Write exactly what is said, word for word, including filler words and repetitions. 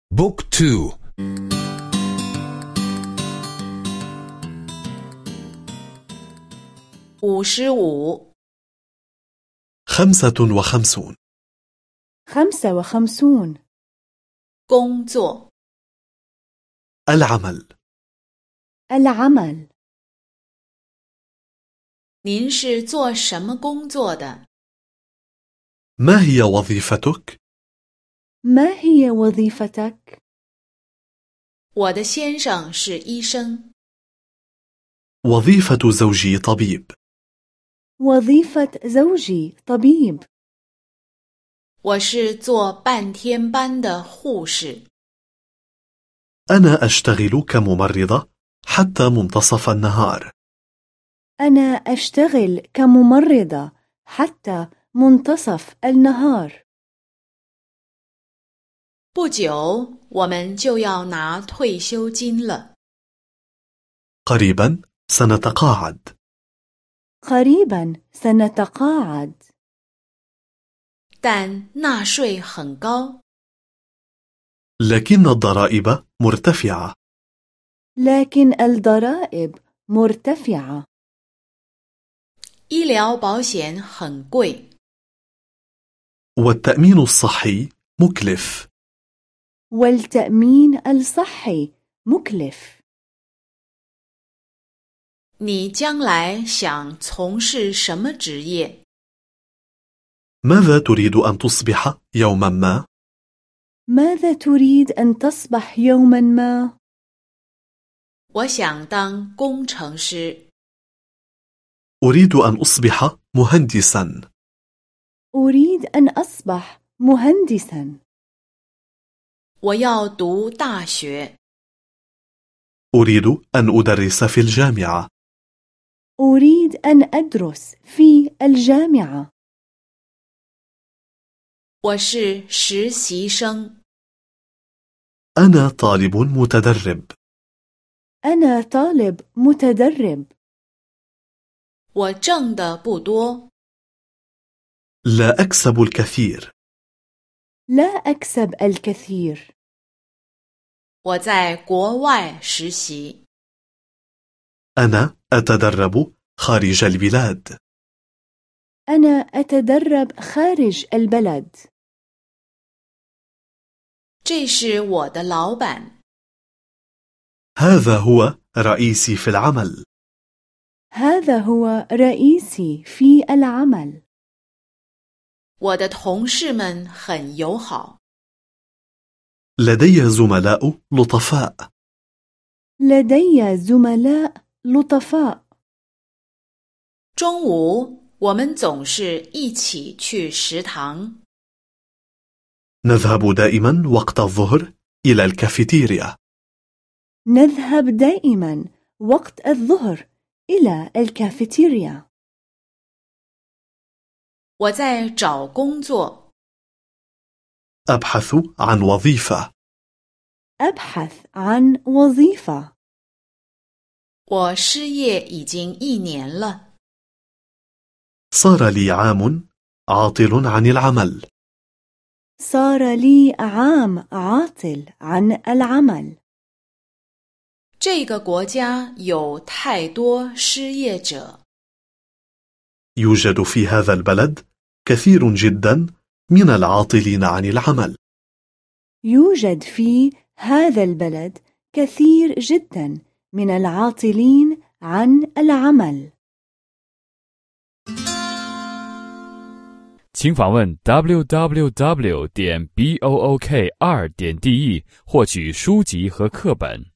بوك تو. خمسة خمسة وخمسون. خمسة وخمسون. 工作 العمل. العمل. 您是做什么工作的？ ما هي وظيفتك؟ ما هي وظيفتك؟ 我的先生是医生。 وظيفة زوجي طبيب. وظيفة زوجي طبيب. 我是做半天班的护士。 أنا أشتغل كممرضة حتى منتصف النهار. أنا أشتغل كممرضة حتى منتصف النهار. 不久，我们就要拿退休金了。 قريبا سنتقاعد. قريبا سنتقاعد. 但纳税很高。 لكن الضرائب مرتفعة. لكن الضرائب مرتفعة. 医疗保险很贵。 والتأمين الصحي مكلف. والتأمين الصحي مكلف. 你将来想从事什么职业？ ماذا تريد أن تصبح يوما ما؟ ماذا تريد أن تصبح يوما ما؟ 我想当工程师。 أريد أن أصبح مهندسا. أريد أن أصبح مهندسا. 我要读大学。 أريد أن أدرس في الجامعة. أريد أن أدرس في الجامعة. 我是实习生。 أنا طالب متدرب. أنا طالب متدرب. 我挣的不多。 لا أكسب الكثير. لا أكسب الكثير. 我在国外实习。 أنا أتدرب خارج البلاد. أنا أتدرب خارج البلد. 这是我的老板。 هذا هو رئيسي في العمل. هذا هو رئيسي في العمل. 我的同事们很友好。 لدي زملاء لطفاء. لدي زملاء لطفاء. 中午我们总是一起去食堂。 نذهب دائما وقت الظهر إلى الكافيتيريا. نذهب دائما وقت الظهر إلى الكافيتيريا. 我在找工作。 أبحث عن وظيفة. أبحث عن وظيفة. 我失业已经一年了。 صار لي عام عاطل عن العمل. صار لي عام عاطل عن العمل. 这个国家有太多失业者。 يوجد في هذا البلد كثير جدا من العاطلين عن العمل. يوجد في هذا البلد كثير جدا من العاطلين عن العمل. 请访问 double-u double-u double-u 点 book 二点 de 获取书籍和课本。